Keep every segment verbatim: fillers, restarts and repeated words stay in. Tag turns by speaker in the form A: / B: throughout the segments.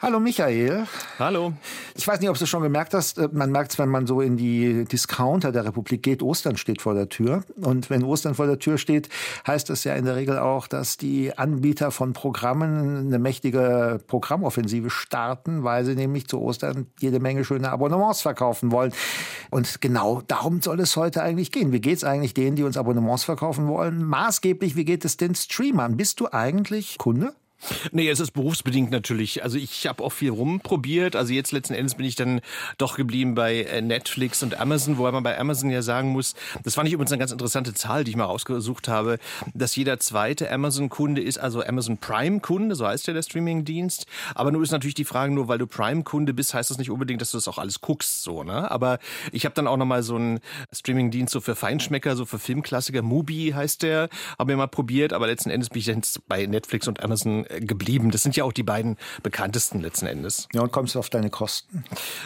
A: Hallo Michael.
B: Hallo.
A: Ich weiß nicht, ob du es schon gemerkt hast, man merkt es, wenn man so in die Discounter der Republik geht, Ostern steht vor der Tür. Und wenn Ostern vor der Tür steht, heißt das ja in der Regel auch, dass die Anbieter von Programmen eine mächtige Programmoffensive starten, weil sie nämlich zu Ostern jede Menge schöne Abonnements verkaufen wollen. Und genau darum soll es heute eigentlich gehen. Wie geht es eigentlich denen, die uns Abonnements verkaufen wollen? Maßgeblich, wie geht es den Streamern? Bist du eigentlich Kunde?
B: Nee, es ist berufsbedingt natürlich. Also ich habe auch viel rumprobiert. Also jetzt letzten Endes bin ich dann doch geblieben bei Netflix und Amazon, wobei man bei Amazon ja sagen muss, das fand ich übrigens eine ganz interessante Zahl, die ich mal rausgesucht habe, dass jeder zweite Amazon-Kunde ist, also Amazon Prime-Kunde, so heißt ja der Streaming-Dienst. Aber nun ist natürlich die Frage, nur weil du Prime-Kunde bist, heißt das nicht unbedingt, dass du das auch alles guckst, so, ne? Aber ich habe dann auch nochmal so einen Streaming-Dienst so für Feinschmecker, so für Filmklassiker, Mubi heißt der, habe ich mal probiert, aber letzten Endes bin ich dann bei Netflix und Amazon geblieben. Das sind ja auch die beiden bekanntesten letzten Endes.
A: Ja, und kommst du auf deine Kosten?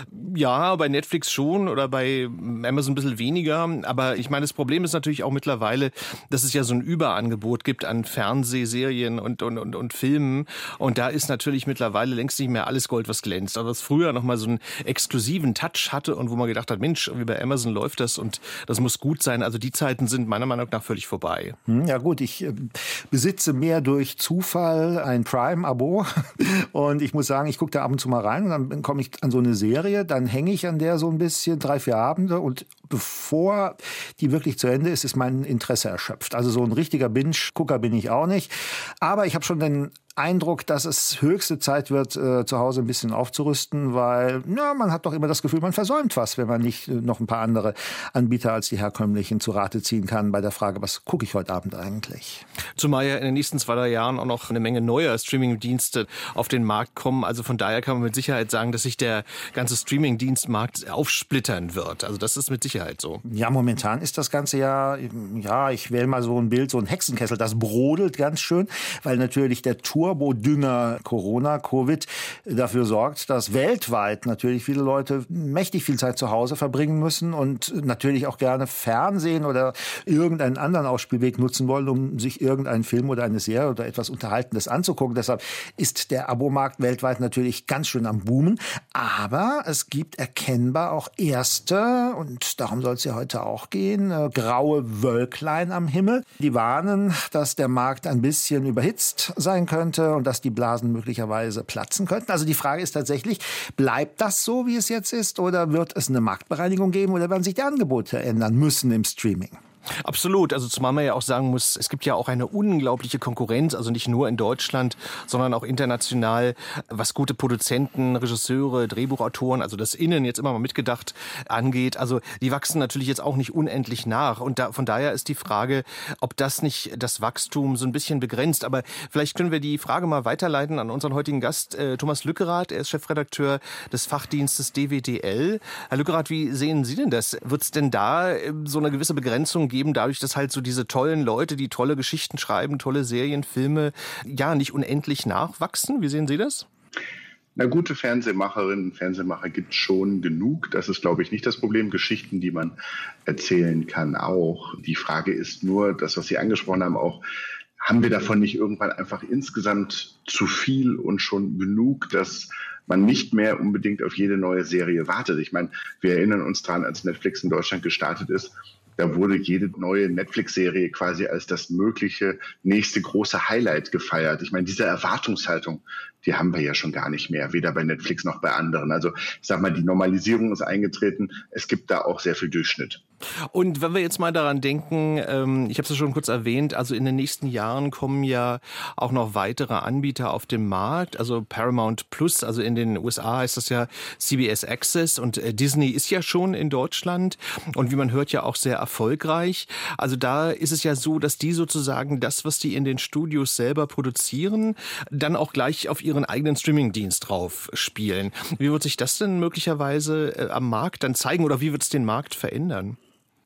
B: Ja, bei Netflix schon oder bei Amazon ein bisschen weniger. Aber ich meine, das Problem ist natürlich auch mittlerweile, dass es ja so ein Überangebot gibt an Fernsehserien und, und, und, und Filmen. Und da ist natürlich mittlerweile längst nicht mehr alles Gold, was glänzt. Aber was früher noch mal so einen exklusiven Touch hatte und wo man gedacht hat, Mensch, wie bei Amazon läuft das und das muss gut sein. Also die Zeiten sind meiner Meinung nach völlig vorbei.
A: Ja gut, ich äh, besitze mehr durch Zufall ein Prime-Abo und ich muss sagen, ich gucke da ab und zu mal rein und dann komme ich an so eine Serie, dann hänge ich an der so ein bisschen, drei, vier Abende und bevor die wirklich zu Ende ist, ist mein Interesse erschöpft. Also so ein richtiger Binge-Gucker bin ich auch nicht, aber ich habe schon den Eindruck, dass es höchste Zeit wird, äh, zu Hause ein bisschen aufzurüsten, weil ja, man hat doch immer das Gefühl, man versäumt was, wenn man nicht äh, noch ein paar andere Anbieter als die herkömmlichen zu Rate ziehen kann bei der Frage, was gucke ich heute Abend eigentlich?
B: Zumal ja in den nächsten zwei, drei Jahren auch noch eine Menge neuer Streaming-Dienste auf den Markt kommen. Also von daher kann man mit Sicherheit sagen, dass sich der ganze Streaming-Dienstmarkt aufsplittern wird. Also das ist mit Sicherheit so.
A: Ja, momentan ist das Ganze ja, ja, ich wähle mal so ein Bild, so ein Hexenkessel, das brodelt ganz schön, weil natürlich der Turbodünger Corona, Covid dafür sorgt, dass weltweit natürlich viele Leute mächtig viel Zeit zu Hause verbringen müssen und natürlich auch gerne Fernsehen oder irgendeinen anderen Ausspielweg nutzen wollen, um sich irgendeinen Film oder eine Serie oder etwas Unterhaltendes anzugucken. Deshalb ist der Abomarkt weltweit natürlich ganz schön am Boomen. Aber es gibt erkennbar auch erste, und darum soll es ja heute auch gehen, äh, graue Wölklein am Himmel. Die warnen, dass der Markt ein bisschen überhitzt sein könnte und dass die Blasen möglicherweise platzen könnten. Also die Frage ist tatsächlich, bleibt das so, wie es jetzt ist, oder wird es eine Marktbereinigung geben oder werden sich die Angebote ändern müssen im Streaming?
B: Absolut, also zumal man ja auch sagen muss, es gibt ja auch eine unglaubliche Konkurrenz, also nicht nur in Deutschland, sondern auch international, was gute Produzenten, Regisseure, Drehbuchautoren, also das Innen jetzt immer mal mitgedacht angeht. Also die wachsen natürlich jetzt auch nicht unendlich nach und da, von daher ist die Frage, ob das nicht das Wachstum so ein bisschen begrenzt. Aber vielleicht können wir die Frage mal weiterleiten an unseren heutigen Gast, äh, Thomas Lückerath. Er ist Chefredakteur des Fachdienstes D W D L. Herr Lückerath, wie sehen Sie denn das? Wird es denn da äh, so eine gewisse Begrenzung geben, dadurch, dass halt so diese tollen Leute, die tolle Geschichten schreiben, tolle Serien, Filme, ja, nicht unendlich nachwachsen? Wie sehen Sie das?
C: Na, gute Fernsehmacherinnen und Fernsehmacher gibt es schon genug. Das ist, glaube ich, nicht das Problem. Geschichten, die man erzählen kann, auch. Die Frage ist nur, das, was Sie angesprochen haben, auch, haben wir davon nicht irgendwann einfach insgesamt zu viel und schon genug, dass man nicht mehr unbedingt auf jede neue Serie wartet? Ich meine, wir erinnern uns dran, als Netflix in Deutschland gestartet ist, da wurde jede neue Netflix-Serie quasi als das mögliche nächste große Highlight gefeiert. Ich meine, diese Erwartungshaltung, die haben wir ja schon gar nicht mehr, weder bei Netflix noch bei anderen. Also ich sag mal, die Normalisierung ist eingetreten. Es gibt da auch sehr viel Durchschnitt.
B: Und wenn wir jetzt mal daran denken, ähm, ich habe es ja schon kurz erwähnt, also in den nächsten Jahren kommen ja auch noch weitere Anbieter auf den Markt, also Paramount Plus, also in den U S A heißt das ja C B S Access und äh, Disney ist ja schon in Deutschland und wie man hört ja auch sehr erfolgreich. Also da ist es ja so, dass die sozusagen das, was die in den Studios selber produzieren, dann auch gleich auf ihren eigenen Streamingdienst drauf spielen. Wie wird sich das denn möglicherweise äh, am Markt dann zeigen oder wie wird es den Markt verändern?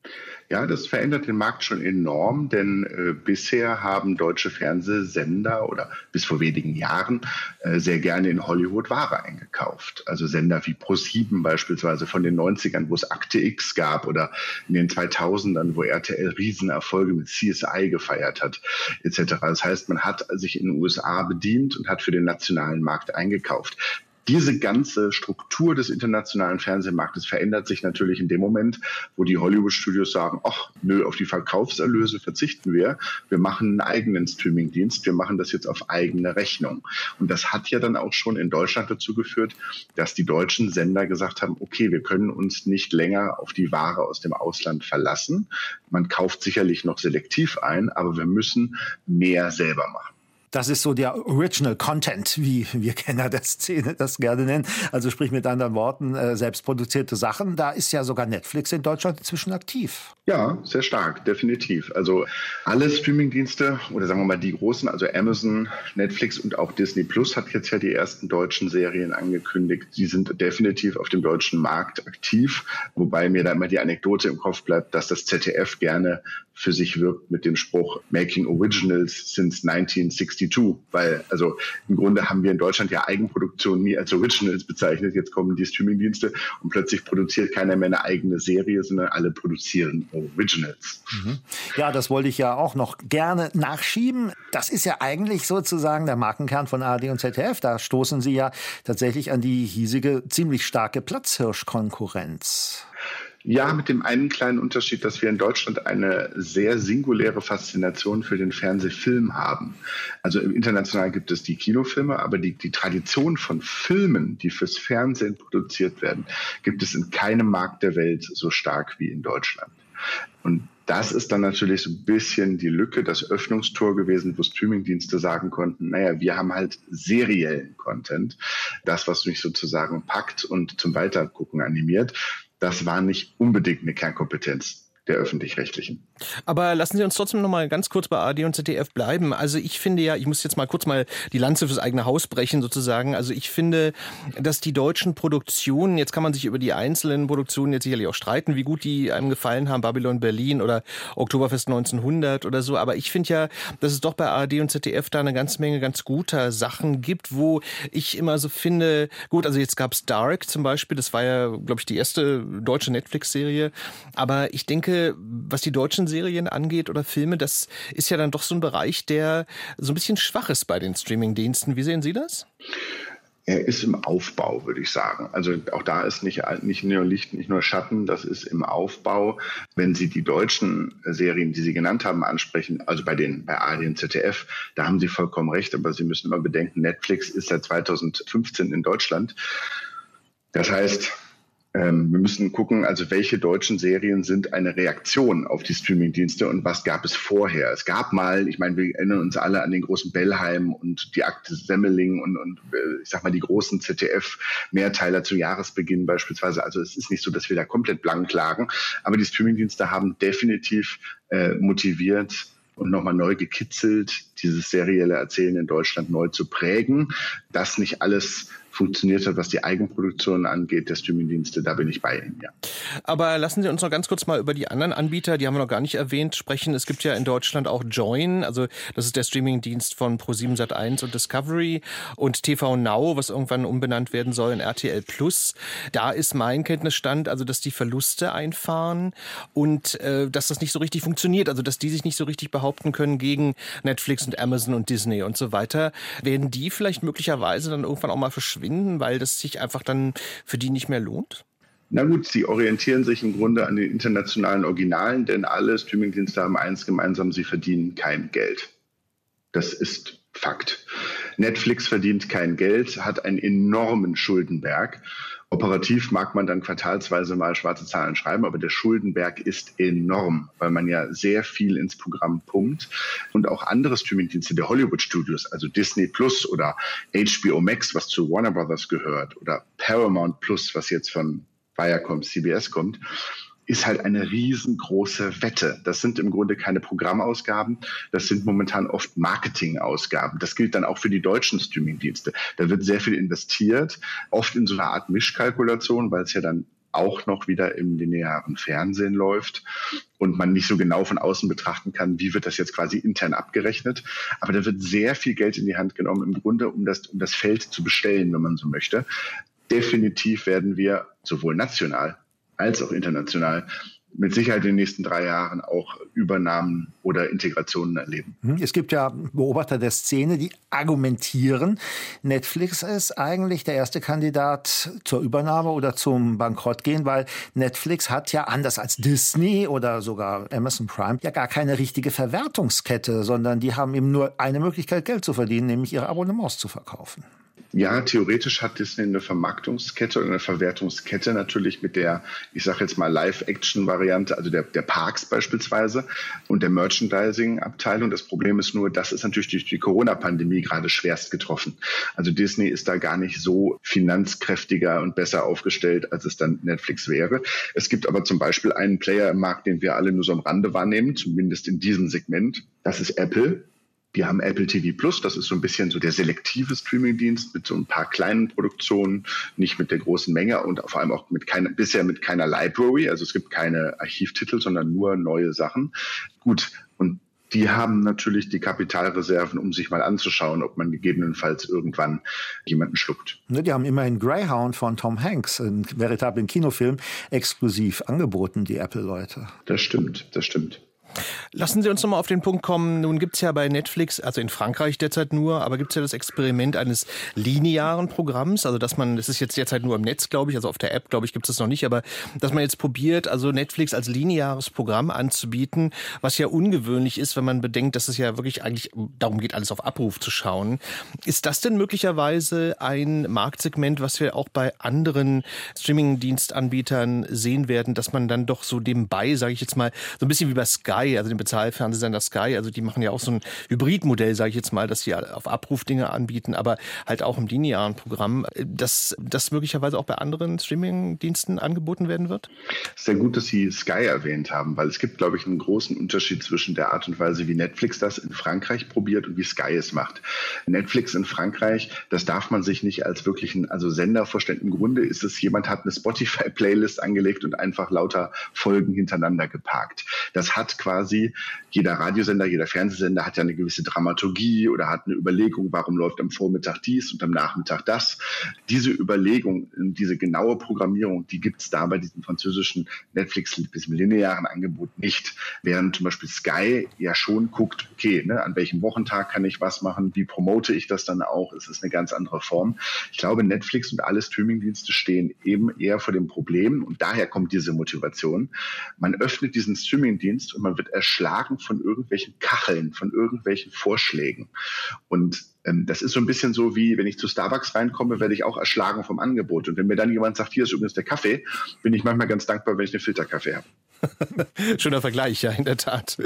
C: Ja, das verändert den Markt schon enorm, denn äh, bisher haben deutsche Fernsehsender oder bis vor wenigen Jahren äh, sehr gerne in Hollywood Ware eingekauft. Also Sender wie ProSieben beispielsweise von den neunzigern, wo es Akte X gab, oder in den zweitausendern, wo R T L Riesenerfolge mit C S I gefeiert hat, et cetera. Das heißt, man hat sich in den U S A bedient und hat für den nationalen Markt eingekauft. Diese ganze Struktur des internationalen Fernsehmarktes verändert sich natürlich in dem Moment, wo die Hollywood-Studios sagen, ach nö, auf die Verkaufserlöse verzichten wir. Wir machen einen eigenen Streamingdienst. Wir machen das jetzt auf eigene Rechnung. Und das hat ja dann auch schon in Deutschland dazu geführt, dass die deutschen Sender gesagt haben, okay, wir können uns nicht länger auf die Ware aus dem Ausland verlassen. Man kauft sicherlich noch selektiv ein, aber wir müssen mehr selber machen.
A: Das ist so der Original Content, wie wir Kenner der Szene das gerne nennen. Also sprich mit anderen Worten, äh, selbstproduzierte Sachen. Da ist ja sogar Netflix in Deutschland inzwischen aktiv.
C: Ja, sehr stark, definitiv. Also alle Streamingdienste oder sagen wir mal die großen, also Amazon, Netflix und auch Disney Plus hat jetzt ja die ersten deutschen Serien angekündigt. Die sind definitiv auf dem deutschen Markt aktiv, wobei mir da immer die Anekdote im Kopf bleibt, dass das Z D F gerne für sich wirbt mit dem Spruch Making Originals since nineteen sixty-two, weil also im Grunde haben wir in Deutschland ja Eigenproduktion nie als Originals bezeichnet. Jetzt kommen die Streamingdienste und plötzlich produziert keiner mehr eine eigene Serie, sondern alle produzieren Originals.
A: Mhm. Ja, das wollte ich ja auch noch gerne nachschieben. Das ist ja eigentlich sozusagen der Markenkern von A R D und Z D F. Da stoßen Sie ja tatsächlich an die hiesige, ziemlich starke Platzhirschkonkurrenz.
C: Ja, mit dem einen kleinen Unterschied, dass wir in Deutschland eine sehr singuläre Faszination für den Fernsehfilm haben. Also im International gibt es die Kinofilme, aber die, die Tradition von Filmen, die fürs Fernsehen produziert werden, gibt es in keinem Markt der Welt so stark wie in Deutschland. Und das ist dann natürlich so ein bisschen die Lücke, das Öffnungstor gewesen, wo Streamingdienste sagen konnten, naja, wir haben halt seriellen Content. Das, was mich sozusagen packt und zum Weitergucken animiert. Das war nicht unbedingt eine Kernkompetenz der Öffentlich-Rechtlichen.
B: Aber lassen Sie uns trotzdem noch mal ganz kurz bei A R D und Z D F bleiben. Also ich finde ja, ich muss jetzt mal kurz mal die Lanze fürs eigene Haus brechen sozusagen. Also ich finde, dass die deutschen Produktionen, jetzt kann man sich über die einzelnen Produktionen jetzt sicherlich auch streiten, wie gut die einem gefallen haben, Babylon Berlin oder Oktoberfest neunzehnhundert oder so. Aber ich finde ja, dass es doch bei A R D und Z D F da eine ganze Menge ganz guter Sachen gibt, wo ich immer so finde, gut, also jetzt gab's Dark zum Beispiel, das war ja, glaube ich, die erste deutsche Netflix-Serie. Aber ich denke, was die deutschen Serien angeht oder Filme, das ist ja dann doch so ein Bereich, der so ein bisschen schwach ist bei den Streamingdiensten. Wie sehen Sie das?
C: Er ist im Aufbau, würde ich sagen. Also auch da ist nicht, nicht nur Licht, nicht nur Schatten, das ist im Aufbau. Wenn Sie die deutschen Serien, die Sie genannt haben, ansprechen, also bei den bei A R D und Z D F, da haben Sie vollkommen recht, aber Sie müssen immer bedenken, Netflix ist seit zweitausendfünfzehn in Deutschland. Das heißt, wir müssen gucken, also welche deutschen Serien sind eine Reaktion auf die Streamingdienste und was gab es vorher? Es gab mal, ich meine, wir erinnern uns alle an den großen Bellheim und die Akte Semmeling und, und ich sag mal die großen Z D F-Mehrteiler zu Jahresbeginn beispielsweise. Also es ist nicht so, dass wir da komplett blank lagen, aber die Streamingdienste haben definitiv äh, motiviert und nochmal neu gekitzelt, dieses serielle Erzählen in Deutschland neu zu prägen. Das nicht alles funktioniert hat, was die Eigenproduktion angeht, der Streamingdienste, da bin ich bei Ihnen, ja.
B: Aber lassen Sie uns noch ganz kurz mal über die anderen Anbieter, die haben wir noch gar nicht erwähnt, sprechen. Es gibt ja in Deutschland auch Joyn, also das ist der Streamingdienst von ProSieben Sat eins und Discovery, und T V Now, was irgendwann umbenannt werden soll in R T L Plus. Da ist mein Kenntnisstand, also dass die Verluste einfahren und äh, dass das nicht so richtig funktioniert, also dass die sich nicht so richtig behaupten können gegen Netflix und Amazon und Disney und so weiter. Werden die vielleicht möglicherweise dann irgendwann auch mal verschwinden, weil das sich einfach dann für die nicht mehr lohnt?
C: Na gut, sie orientieren sich im Grunde an den internationalen Originalen, denn alle Streamingdienste haben eins gemeinsam, sie verdienen kein Geld. Das ist Fakt. Netflix verdient kein Geld, hat einen enormen Schuldenberg. Operativ mag man dann quartalsweise mal schwarze Zahlen schreiben, aber der Schuldenberg ist enorm, weil man ja sehr viel ins Programm pumpt. Und auch andere Streamingdienste der Hollywood-Studios, also Disney Plus oder H B O Max, was zu Warner Brothers gehört, oder Paramount Plus, was jetzt von Viacom, C B S kommt, ist halt eine riesengroße Wette. Das sind im Grunde keine Programmausgaben, das sind momentan oft Marketingausgaben. Das gilt dann auch für die deutschen Streamingdienste. Da wird sehr viel investiert, oft in so einer Art Mischkalkulation, weil es ja dann auch noch wieder im linearen Fernsehen läuft und man nicht so genau von außen betrachten kann, wie wird das jetzt quasi intern abgerechnet. Aber da wird sehr viel Geld in die Hand genommen, im Grunde, um das, um das Feld zu bestellen, wenn man so möchte. Definitiv werden wir sowohl national als auch international mit Sicherheit in den nächsten drei Jahren auch Übernahmen oder Integrationen erleben.
A: Es gibt ja Beobachter der Szene, die argumentieren, Netflix ist eigentlich der erste Kandidat zur Übernahme oder zum Bankrottgehen, weil Netflix hat ja anders als Disney oder sogar Amazon Prime ja gar keine richtige Verwertungskette, sondern die haben eben nur eine Möglichkeit, Geld zu verdienen, nämlich ihre Abonnements zu verkaufen.
C: Ja, theoretisch hat Disney eine Vermarktungskette oder eine Verwertungskette natürlich mit der, ich sage jetzt mal Live-Action-Variante, also der, der Parks beispielsweise und der Merchandising-Abteilung. Das Problem ist nur, das ist natürlich durch die Corona-Pandemie gerade schwerst getroffen. Also Disney ist da gar nicht so finanzkräftiger und besser aufgestellt, als es dann Netflix wäre. Es gibt aber zum Beispiel einen Player im Markt, den wir alle nur so am Rande wahrnehmen, zumindest in diesem Segment. Das ist Apple. Die haben Apple T V Plus, das ist so ein bisschen so der selektive Streamingdienst mit so ein paar kleinen Produktionen, nicht mit der großen Menge und vor allem auch mit keiner, bisher mit keiner Library, also es gibt keine Archivtitel, sondern nur neue Sachen. Gut, und die haben natürlich die Kapitalreserven, um sich mal anzuschauen, ob man gegebenenfalls irgendwann jemanden schluckt.
A: Die haben immerhin Greyhound von Tom Hanks, einen veritablen Kinofilm, exklusiv angeboten, die Apple-Leute.
C: Das stimmt, das stimmt.
B: Lassen Sie uns noch mal auf den Punkt kommen. Nun gibt es ja bei Netflix, also in Frankreich derzeit nur, aber gibt es ja das Experiment eines linearen Programms, also dass man, das ist jetzt derzeit nur im Netz, glaube ich, also auf der App, glaube ich, gibt es das noch nicht, aber dass man jetzt probiert, also Netflix als lineares Programm anzubieten, was ja ungewöhnlich ist, wenn man bedenkt, dass es ja wirklich eigentlich darum geht, alles auf Abruf zu schauen. Ist das denn möglicherweise ein Marktsegment, was wir auch bei anderen Streaming-Dienstanbietern sehen werden, dass man dann doch so nebenbei, sage ich jetzt mal, so ein bisschen wie bei Sky, also den Bezahlfernsehsender Sky, also die machen ja auch so ein Hybridmodell, sage ich jetzt mal, dass sie auf Abruf Dinge anbieten, aber halt auch im linearen Programm, dass das möglicherweise auch bei anderen Streaming-Diensten angeboten werden wird?
C: Sehr gut, dass Sie Sky erwähnt haben, weil es gibt, glaube ich, einen großen Unterschied zwischen der Art und Weise, wie Netflix das in Frankreich probiert und wie Sky es macht. Netflix in Frankreich, das darf man sich nicht als wirklichen, also Sender vorstellen. Im Grunde ist es, jemand hat eine Spotify-Playlist angelegt und einfach lauter Folgen hintereinander geparkt. Das hat quasi, jeder Radiosender, jeder Fernsehsender hat ja eine gewisse Dramaturgie oder hat eine Überlegung, warum läuft am Vormittag dies und am Nachmittag das. Diese Überlegung, diese genaue Programmierung, die gibt es da bei diesem französischen Netflix, diesem linearen Angebot nicht. Während zum Beispiel Sky ja schon guckt, okay, ne, an welchem Wochentag kann ich was machen, wie promote ich das dann auch, es ist eine ganz andere Form. Ich glaube, Netflix und alle Streamingdienste stehen eben eher vor dem Problem und daher kommt diese Motivation. Man öffnet diesen Streamingdienst und man wird erschlagen von irgendwelchen Kacheln, von irgendwelchen Vorschlägen. Und ähm, das ist so ein bisschen so wie, wenn ich zu Starbucks reinkomme, werde ich auch erschlagen vom Angebot. Und wenn mir dann jemand sagt, hier ist übrigens der Kaffee, bin ich manchmal ganz dankbar, wenn ich einen Filterkaffee habe.
B: Schöner Vergleich, ja, in der Tat.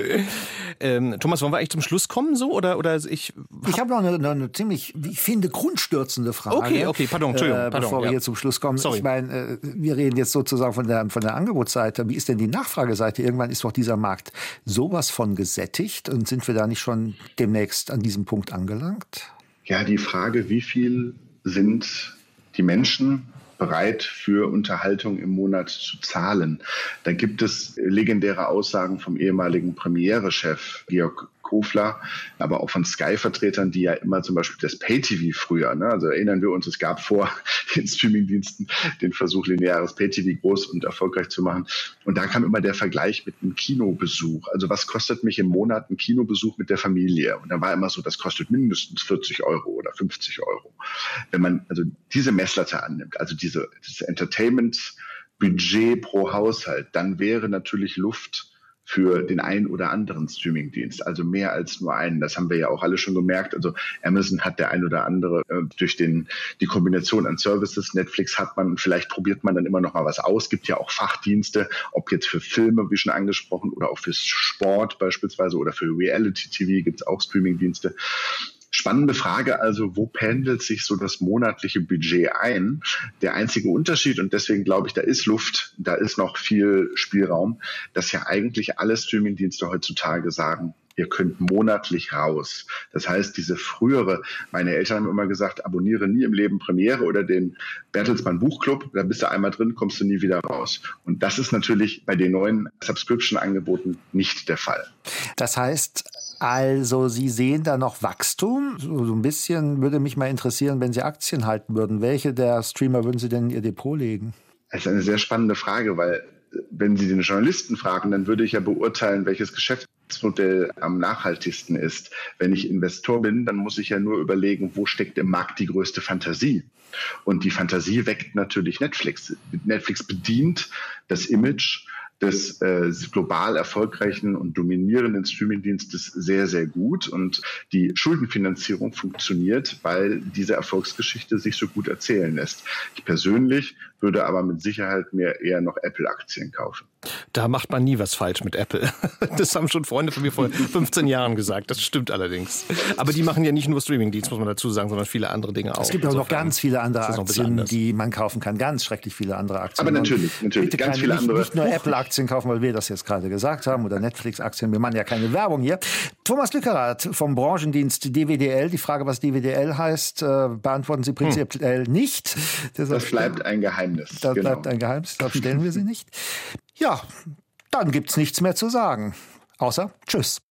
B: Ähm, Thomas, wollen wir eigentlich zum Schluss kommen so? Oder, oder ich hab
A: ich habe noch eine, eine ziemlich, wie ich finde, grundstürzende Frage.
B: Okay, okay, pardon, Entschuldigung.
A: Äh, bevor
B: pardon,
A: wir
B: ja.
A: hier zum Schluss kommen.
B: Sorry.
A: Ich meine, äh, wir reden jetzt sozusagen von der, von der Angebotsseite. Wie ist denn die Nachfrageseite? Irgendwann ist doch dieser Markt sowas von gesättigt. Und sind wir da nicht schon demnächst an diesem Punkt angelangt?
C: Ja, die Frage, wie viel sind die Menschen bereit für Unterhaltung im Monat zu zahlen. Da gibt es legendäre Aussagen vom ehemaligen Premiere-Chef Georg Kofler, aber auch von Sky-Vertretern, die ja immer zum Beispiel das Pay-T V früher, ne? Also erinnern wir uns, es gab vor den Streamingdiensten den Versuch, lineares Pay-T V groß und erfolgreich zu machen. Und da kam immer der Vergleich mit einem Kinobesuch. Also was kostet mich im Monat ein Kinobesuch mit der Familie? Und da war immer so, das kostet mindestens vierzig Euro oder fünfzig Euro. Wenn man also diese Messlatte annimmt, also diese, dieses Entertainment-Budget pro Haushalt, dann wäre natürlich Luft für den einen oder anderen Streamingdienst, also mehr als nur einen. Das haben wir ja auch alle schon gemerkt. Also Amazon hat der ein oder andere äh, durch den die Kombination an Services. Netflix hat man, vielleicht probiert man dann immer noch mal was aus. Gibt ja auch Fachdienste, ob jetzt für Filme, wie schon angesprochen, oder auch für Sport beispielsweise oder für Reality-T V gibt es auch Streamingdienste. Spannende Frage also, wo pendelt sich so das monatliche Budget ein? Der einzige Unterschied, und deswegen glaube ich, da ist Luft, da ist noch viel Spielraum, dass ja eigentlich alle Streamingdienste heutzutage sagen, ihr könnt monatlich raus. Das heißt, diese frühere, meine Eltern haben immer gesagt, abonniere nie im Leben Premiere oder den Bertelsmann Buchclub, da bist du einmal drin, kommst du nie wieder raus. Und das ist natürlich bei den neuen Subscription-Angeboten nicht der Fall.
A: Das heißt, also Sie sehen da noch Wachstum? So, so ein bisschen würde mich mal interessieren, wenn Sie Aktien halten würden. Welche der Streamer würden Sie denn in Ihr Depot legen?
C: Das ist eine sehr spannende Frage, weil wenn Sie den Journalisten fragen, dann würde ich ja beurteilen, welches Geschäftsmodell am nachhaltigsten ist. Wenn ich Investor bin, dann muss ich ja nur überlegen, wo steckt im Markt die größte Fantasie. Und die Fantasie weckt natürlich Netflix. Netflix bedient das Image des äh, global erfolgreichen und dominierenden Streamingdienstes sehr, sehr gut. Und die Schuldenfinanzierung funktioniert, weil diese Erfolgsgeschichte sich so gut erzählen lässt. Ich persönlich würde aber mit Sicherheit mir eher noch Apple-Aktien kaufen.
B: Da macht man nie was falsch mit Apple. Das haben schon Freunde von mir vor fünfzehn Jahren gesagt. Das stimmt allerdings. Aber die machen ja nicht nur Streamingdienst, muss man dazu sagen, sondern viele andere Dinge auch.
A: Es gibt auch noch ganz viele andere Aktien, die man kaufen kann. Ganz schrecklich viele andere Aktien.
C: Aber natürlich, natürlich.
A: Ganz
C: keine,
A: viele
C: nicht,
A: andere. Nicht nur Apple-Aktien kaufen, weil wir das jetzt gerade gesagt haben, oder Netflix-Aktien. Wir machen ja keine Werbung hier. Thomas Lückerath vom Branchendienst D W D L. Die Frage, was D W D L heißt, beantworten Sie prinzipiell hm. nicht.
C: Deshalb das bleibt ein Geheimnis.
A: Das genau. bleibt ein Geheimnis, da stellen wir sie nicht. Ja, dann gibt's nichts mehr zu sagen. Außer Tschüss.